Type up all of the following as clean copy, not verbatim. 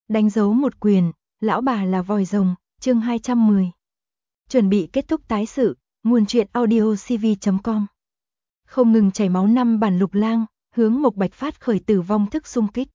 Đánh dấu một quyền, lão bà là vòi rồng, chương 210. Chuẩn bị kết thúc tái sự, nguồn truyện audio cv.com. Không ngừng chảy máu năm bản lục lang, hướng Mộc Bạch phát khởi tử vong thức xung kích.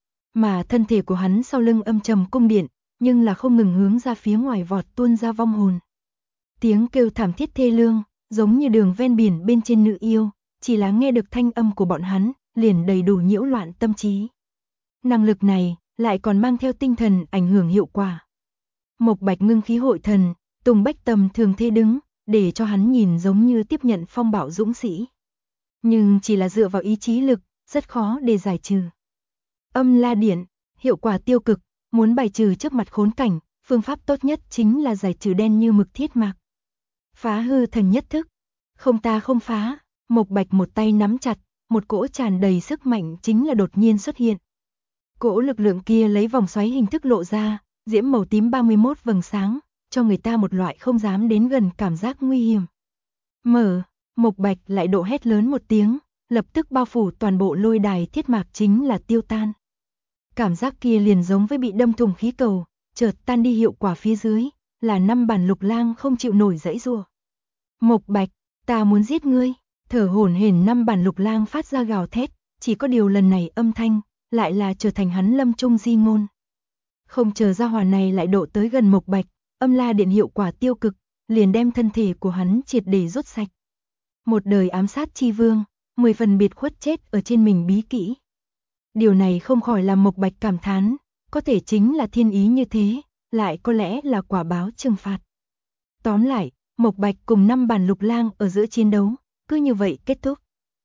Mà thân thể của hắn sau lưng âm trầm cung điện, nhưng là không ngừng hướng ra phía ngoài vọt tuôn ra vong hồn. Tiếng kêu thảm thiết thê lương, giống như đường ven biển bên trên nữ yêu, chỉ là nghe được thanh âm của bọn hắn, liền đầy đủ nhiễu loạn tâm trí. Năng lực này lại còn mang theo tinh thần ảnh hưởng hiệu quả. Mộc Bạch ngưng khí hội thần, Tùng Bách tầm thường thế đứng, để cho hắn nhìn giống như tiếp nhận phong bạo dũng sĩ. Nhưng chỉ là dựa vào ý chí lực, rất khó để giải trừ. Âm la điện, hiệu quả tiêu cực, muốn bài trừ trước mặt khốn cảnh, phương pháp tốt nhất chính là giải trừ đen như mực thiết mạc. Phá hư thần nhất thức, không ta không phá, Mộc Bạch một tay nắm chặt, một cỗ tràn đầy sức mạnh chính là đột nhiên xuất hiện. Cỗ lực lượng kia lấy vòng xoáy hình thức lộ ra, diễm màu tím 31 vầng sáng, cho người ta một loại không dám đến gần cảm giác nguy hiểm. Mở, Mộc Bạch lại độ hét lớn một tiếng, lập tức bao phủ toàn bộ lôi đài thiết mạc chính là tiêu tan. Cảm giác kia liền giống với bị đâm thủng khí cầu, chợt tan đi hiệu quả phía dưới, là năm bản lục lang không chịu nổi dãy rủa. Mộc Bạch, ta muốn giết ngươi, thở hổn hển năm bản lục lang phát ra gào thét, chỉ có điều lần này âm thanh lại là trở thành hắn lâm trung di ngôn. Không chờ gia hỏa này lại độ tới gần Mộc Bạch, âm la điện hiệu quả tiêu cực, liền đem thân thể của hắn triệt để rút sạch. Một đời ám sát chi vương, 10 phần biệt khuất chết ở trên mình bí kỹ. Điều này không khỏi làm Mộc Bạch cảm thán, có thể chính là thiên ý như thế, lại có lẽ là quả báo trừng phạt. Tóm lại, Mộc Bạch cùng năm bản lục lang ở giữa chiến đấu, cứ như vậy kết thúc.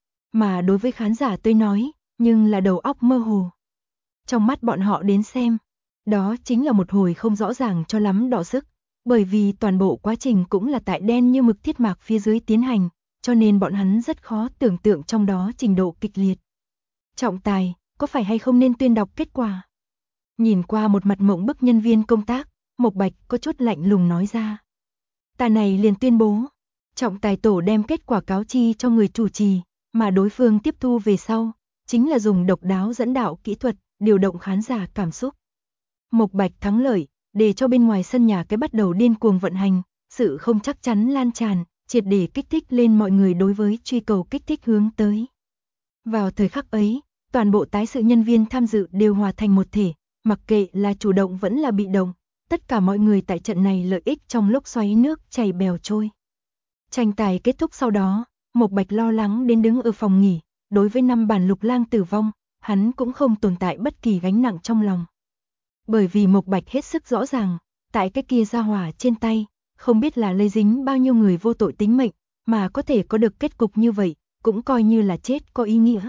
Mà đối với khán giả tôi nói, nhưng là đầu óc mơ hồ. Trong mắt bọn họ đến xem, đó chính là một hồi không rõ ràng cho lắm đọ sức, bởi vì toàn bộ quá trình cũng là tại đen như mực thiết mạc phía dưới tiến hành, cho nên bọn hắn rất khó tưởng tượng trong đó trình độ kịch liệt. Trọng tài, có phải hay không nên tuyên đọc kết quả? Nhìn qua một mặt mộng bức nhân viên công tác, Mộc Bạch có chút lạnh lùng nói ra. Ta này liền tuyên bố, trọng tài tổ đem kết quả cáo chi cho người chủ trì, mà đối phương tiếp thu về sau, chính là dùng độc đáo dẫn đạo kỹ thuật, điều động khán giả cảm xúc. Mộc Bạch thắng lợi, để cho bên ngoài sân nhà cái bắt đầu điên cuồng vận hành, sự không chắc chắn lan tràn, triệt để kích thích lên mọi người đối với truy cầu kích thích hướng tới. Vào thời khắc ấy, toàn bộ tái sự nhân viên tham dự đều hòa thành một thể, mặc kệ là chủ động vẫn là bị động, tất cả mọi người tại trận này lợi ích trong lúc xoáy nước chảy bèo trôi. Tranh tài kết thúc sau đó, Mộc Bạch lo lắng đến đứng ở phòng nghỉ, đối với năm bản lục lang tử vong, hắn cũng không tồn tại bất kỳ gánh nặng trong lòng. Bởi vì Mộc Bạch hết sức rõ ràng, tại cái kia gia hỏa trên tay, không biết là lây dính bao nhiêu người vô tội tính mệnh, mà có thể có được kết cục như vậy, cũng coi như là chết có ý nghĩa.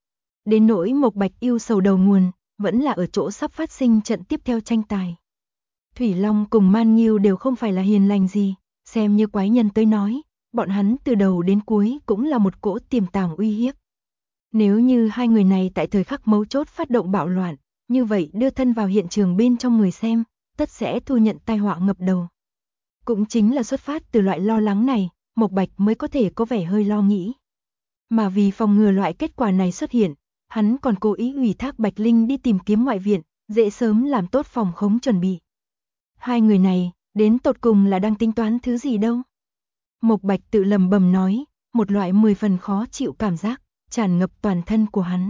Đến nỗi Mộc Bạch yêu sầu đầu nguồn, vẫn là ở chỗ sắp phát sinh trận tiếp theo tranh tài. Thủy Long cùng Man Nghiêu đều không phải là hiền lành gì, xem như quái nhân tới nói, bọn hắn từ đầu đến cuối cũng là một cỗ tiềm tàng uy hiếp. Nếu như hai người này tại thời khắc mấu chốt phát động bạo loạn, như vậy đưa thân vào hiện trường bên trong người xem, tất sẽ thu nhận tai họa ngập đầu. Cũng chính là xuất phát từ loại lo lắng này, Mộc Bạch mới có thể có vẻ hơi lo nghĩ. Mà vì phòng ngừa loại kết quả này xuất hiện, hắn còn cố ý ủy thác Bạch Linh đi tìm kiếm ngoại viện, dễ sớm làm tốt phòng khống chuẩn bị. Hai người này, đến tột cùng là đang tính toán thứ gì đâu? Mộc Bạch tự lầm bầm nói, một loại 10 phần khó chịu cảm giác, tràn ngập toàn thân của hắn.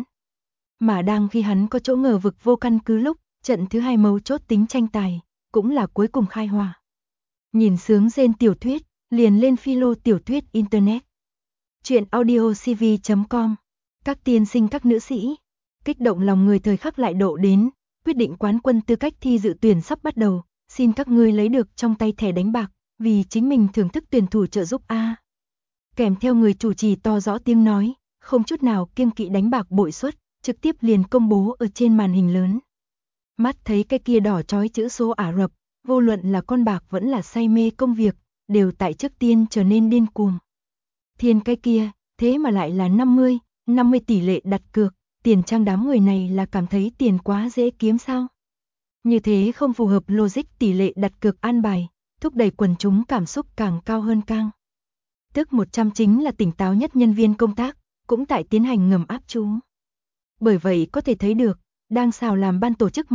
Mà đang khi hắn có chỗ ngờ vực vô căn cứ lúc, trận thứ hai mấu chốt tính tranh tài, cũng là cuối cùng khai hỏa. Nhìn sướng rên tiểu thuyết, liền lên philo tiểu thuyết internet. Chuyện audio cv.com. Các tiên sinh các nữ sĩ, kích động lòng người thời khắc lại độ đến, quyết định quán quân tư cách thi dự tuyển sắp bắt đầu, xin các ngươi lấy được trong tay thẻ đánh bạc, vì chính mình thưởng thức tuyển thủ trợ giúp A. Kèm theo người chủ trì to rõ tiếng nói, không chút nào kiêng kỵ đánh bạc bội suất, trực tiếp liền công bố ở trên màn hình lớn. Mắt thấy cái kia đỏ chói chữ số Ả Rập, vô luận là con bạc vẫn là say mê công việc, đều tại trước tiên trở nên điên cuồng. Thiên cái kia, thế mà lại là 50 tỷ lệ đặt cược, tiền trang đám người này là cảm thấy tiền quá dễ kiếm sao? Như thế không phù hợp logic tỷ lệ đặt cược an bài, thúc đẩy quần chúng cảm xúc càng cao hơn càng. Tức 100 chính là tỉnh táo nhất nhân viên công tác, cũng tại tiến hành ngầm áp chú. Bởi vậy có thể thấy được, đang xào làm ban tổ chức mặt,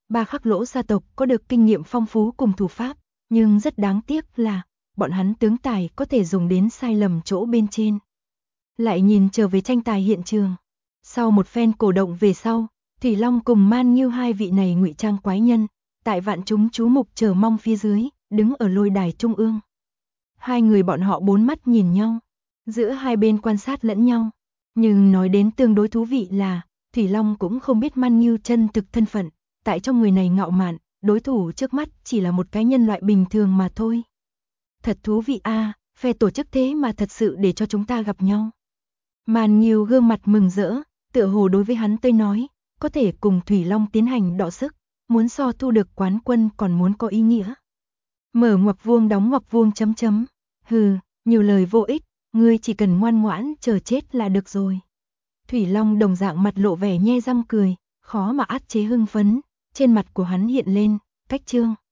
Ba Khắc Lỗ gia tộc có được kinh nghiệm phong phú cùng thủ pháp, nhưng rất đáng tiếc là bọn hắn tướng tài có thể dùng đến sai lầm chỗ bên trên. Lại nhìn trở về tranh tài hiện trường. Sau một phen cổ động về sau, Thủy Long cùng Man Nghiêu hai vị này ngụy trang quái nhân, tại vạn chúng chú mục chờ mong phía dưới, đứng ở lôi đài trung ương. Hai người bọn họ bốn mắt nhìn nhau, giữa hai bên quan sát lẫn nhau. Nhưng nói đến tương đối thú vị là, Thủy Long cũng không biết Man Nghiêu chân thực thân phận, tại trong người này ngạo mạn, đối thủ trước mắt chỉ là một cái nhân loại bình thường mà thôi. Thật thú vị a, phe tổ chức thế mà thật sự để cho chúng ta gặp nhau. Man Nghiêu gương mặt mừng rỡ, tựa hồ đối với hắn tới nói, có thể cùng Thủy Long tiến hành đọ sức, muốn so thu được quán quân còn muốn có ý nghĩa. Mở ngoặc vuông đóng ngoặc vuông chấm chấm. Hừ, nhiều lời vô ích, ngươi chỉ cần ngoan ngoãn chờ chết là được rồi. Thủy Long đồng dạng mặt lộ vẻ nhe răng cười, khó mà át chế hưng phấn, trên mặt của hắn hiện lên, cách trương.